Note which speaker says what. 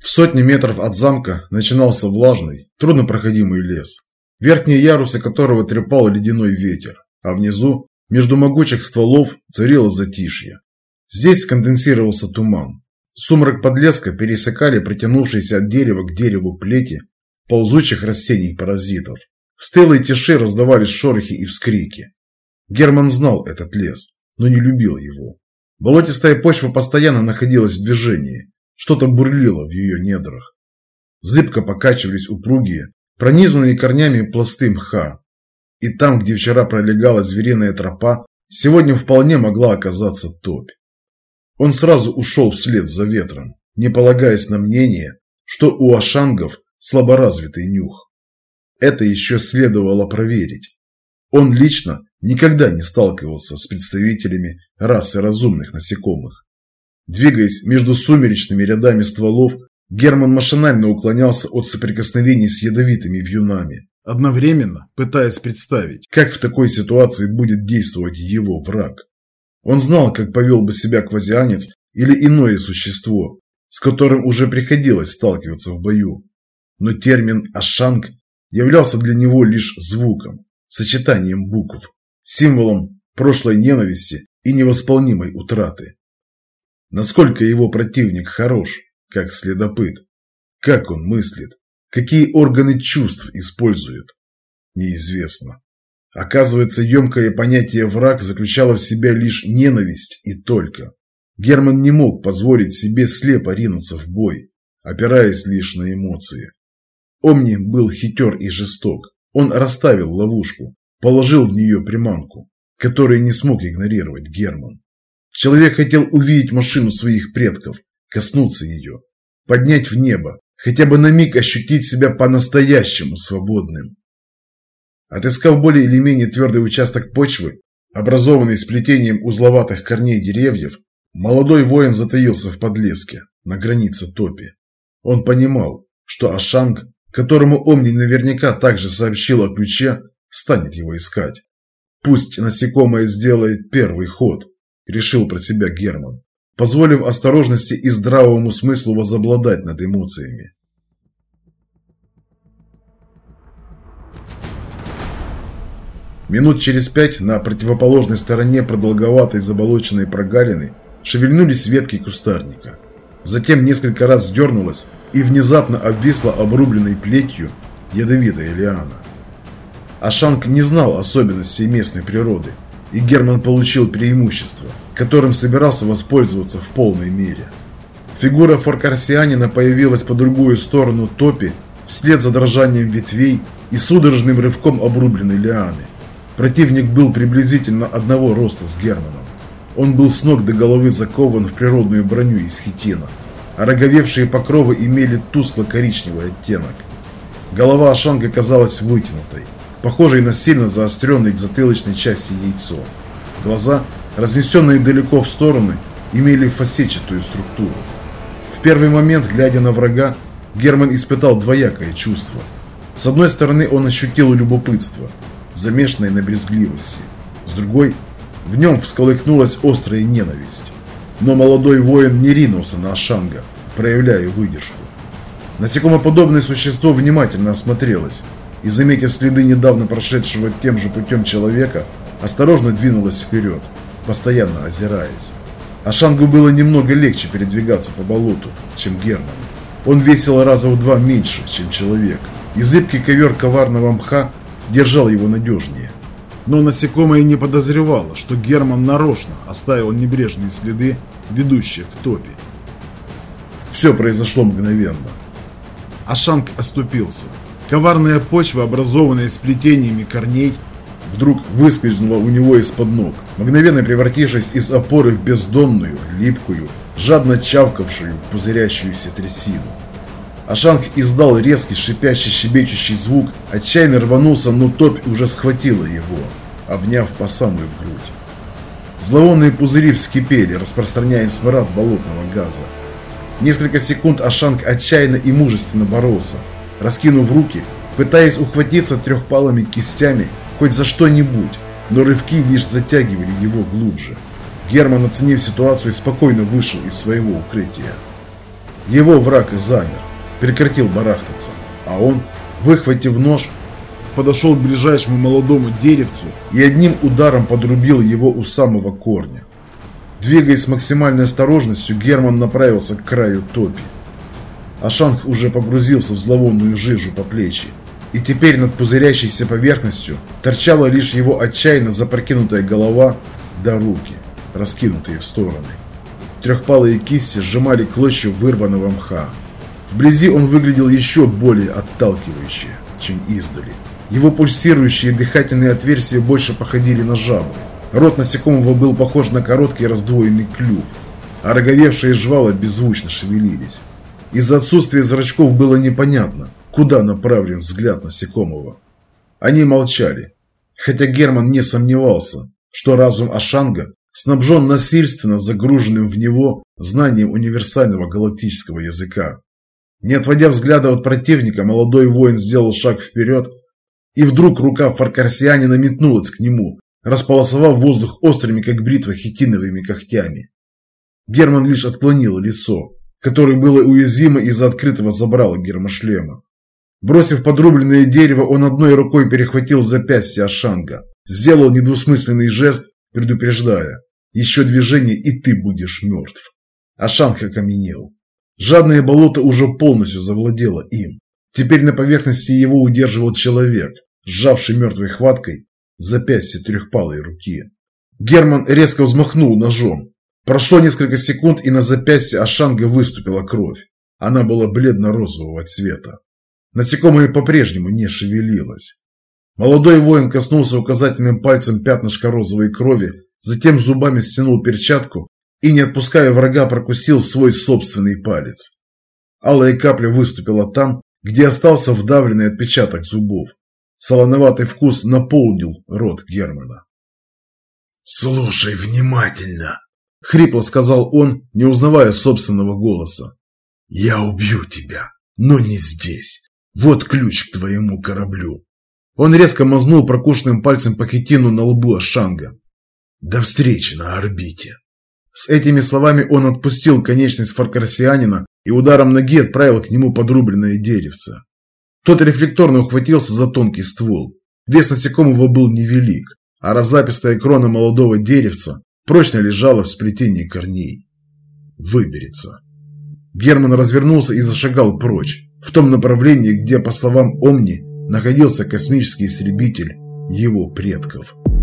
Speaker 1: В сотни метров от замка начинался влажный, труднопроходимый лес, верхние ярусы которого трепал ледяной ветер, а внизу, между могучих стволов, царило затишье. Здесь конденсировался туман. Сумрак подлеска пересекали протянувшиеся от дерева к дереву плети ползучих растений-паразитов. В стылой тиши раздавались шорохи и вскрики. Герман знал этот лес, но не любил его. Болотистая почва постоянно находилась в движении, что-то бурлило в ее недрах. Зыбко покачивались упругие, пронизанные корнями пласты мха. И там, где вчера пролегала звериная тропа, сегодня вполне могла оказаться топь. Он сразу ушел вслед за ветром, не полагаясь на мнение, что у ашангов слаборазвитый нюх. Это еще следовало проверить. Он лично никогда не сталкивался с представителями расы разумных насекомых. Двигаясь между сумеречными рядами стволов, Герман машинально уклонялся от соприкосновений с ядовитыми вьюнами, одновременно пытаясь представить, как в такой ситуации будет действовать его враг. Он знал, как повел бы себя квазианец или иное существо, с которым уже приходилось сталкиваться в бою. Но термин «ашанг» являлся для него лишь звуком, сочетанием букв, символом прошлой ненависти и невосполнимой утраты. Насколько его противник хорош, как следопыт, как он мыслит, какие органы чувств использует, неизвестно. Оказывается, емкое понятие «враг» заключало в себе лишь ненависть и только. Герман не мог позволить себе слепо ринуться в бой, опираясь лишь на эмоции. Омни был хитер и жесток. Он расставил ловушку, положил в нее приманку, которую не смог игнорировать Герман. Человек хотел увидеть машину своих предков, коснуться ее, поднять в небо, хотя бы на миг ощутить себя по-настоящему свободным. Отыскав более или менее твердый участок почвы, образованный сплетением узловатых корней деревьев, молодой воин затаился в подлеске, на границе топи. Он понимал, что ашанг, которому Омни наверняка также сообщил о ключе, станет его искать. Пусть насекомое сделает первый ход, решил про себя Герман, позволив осторожности и здравому смыслу возобладать над эмоциями. Минут через 5 на противоположной стороне продолговатой заболоченной прогалины шевельнулись ветки кустарника. Затем несколько раз дернулась и внезапно обвисла обрубленной плетью ядовитая лиана. Ашанг не знал особенностей местной природы, и Герман получил преимущество, которым собирался воспользоваться в полной мере. Фигура форкарсианина появилась по другую сторону топи вслед за дрожанием ветвей и судорожным рывком обрубленной лианы. Противник был приблизительно одного роста с Германом. Он был с ног до головы закован в природную броню из хитина, а роговевшие покровы имели тускло-коричневый оттенок. Голова ашанга казалась вытянутой, похожей на сильно заостренной к затылочной части яйцо. Глаза, разнесенные далеко в стороны, имели фасетчатую структуру. В первый момент, глядя на врага, Герман испытал двоякое чувство. С одной стороны, он ощутил любопытство, замешанное на брезгливости. С другой, в нем всколыхнулась острая ненависть. Но молодой воин не ринулся на ашанга, проявляя выдержку. Насекомоподобное существо внимательно осмотрелось и, заметив следы недавно прошедшего тем же путем человека, осторожно двинулось вперед, постоянно озираясь. Ашангу было немного легче передвигаться по болоту, чем Герману. Он весил раза в 2 меньше, чем человек, и зыбкий ковер коварного мха держал его надежнее. Но насекомое не подозревало, что Герман нарочно оставил небрежные следы, ведущие к топе. Все произошло мгновенно. Ашанг оступился. Коварная почва, образованная сплетениями корней, вдруг выскользнула у него из-под ног, мгновенно превратившись из опоры в бездонную, липкую, жадно чавкавшую, пузырящуюся трясину. Ашанг издал резкий, шипящий, щебечущий звук, отчаянно рванулся, но топь уже схватила его, обняв по самую грудь. Зловонные пузыри вскипели, распространяя смрад болотного газа. Несколько секунд Ашанг отчаянно и мужественно боролся, раскинув руки, пытаясь ухватиться трехпалыми кистями хоть за что-нибудь, но рывки лишь затягивали его глубже. Герман, оценив ситуацию, спокойно вышел из своего укрытия. Его враг и замер, прекратил барахтаться, а он, выхватив нож, подошел к ближайшему молодому деревцу и одним ударом подрубил его у самого корня. Двигаясь с максимальной осторожностью, Герман направился к краю топи. Ашанг уже погрузился в зловонную жижу по плечи, и теперь над пузырящейся поверхностью торчала лишь его отчаянно запрокинутая голова да руки, раскинутые в стороны. Трехпалые кисти сжимали клочья вырванного мха. Вблизи он выглядел еще более отталкивающе, чем издали. Его пульсирующие дыхательные отверстия больше походили на жабры. Рот насекомого был похож на короткий раздвоенный клюв, а роговевшие жвала беззвучно шевелились. Из-за отсутствия зрачков было непонятно, куда направлен взгляд насекомого. Они молчали, хотя Герман не сомневался, что разум Ашанга снабжен насильственно загруженным в него знанием универсального галактического языка. Не отводя взгляда от противника, молодой воин сделал шаг вперед, и вдруг рука фаркарсианина метнулась к нему, располосовав воздух острыми, как бритва, хитиновыми когтями. Герман лишь отклонил лицо, которое было уязвимо из-за открытого забрала гермошлема. Бросив подрубленное дерево, он одной рукой перехватил запястье Ашанга, сделал недвусмысленный жест, предупреждая: «Еще движение, и ты будешь мертв». Ашанг окаменел. Жадное болото уже полностью завладело им. Теперь на поверхности его удерживал человек, сжавший мертвой хваткой запястье трехпалой руки. Герман резко взмахнул ножом. Прошло несколько секунд, и на запястье Ашанга выступила кровь. Она была бледно-розового цвета. Насекомое по-прежнему не шевелилось. Молодой воин коснулся указательным пальцем пятнышка розовой крови, затем зубами стянул перчатку и, не отпуская врага, прокусил свой собственный палец. Алая капля выступила там, где остался вдавленный отпечаток зубов. Солоноватый вкус наполнил рот Германа.
Speaker 2: «Слушай внимательно»,
Speaker 1: — хрипло сказал он, не узнавая собственного голоса.
Speaker 2: «Я убью тебя, но не здесь. Вот ключ к твоему кораблю».
Speaker 1: Он резко мазнул прокушенным пальцем по хитину на лбу Ашанга.
Speaker 2: «До встречи на орбите».
Speaker 1: С этими словами он отпустил конечность фаркарсианина и ударом ноги отправил к нему подрубленное деревце. Тот рефлекторно ухватился за тонкий ствол. Вес насекомого был невелик, а разлапистая крона молодого деревца прочно лежала в сплетении корней. Выберется. Герман развернулся и зашагал прочь, в том направлении, где, по словам Омни, находился космический истребитель его предков.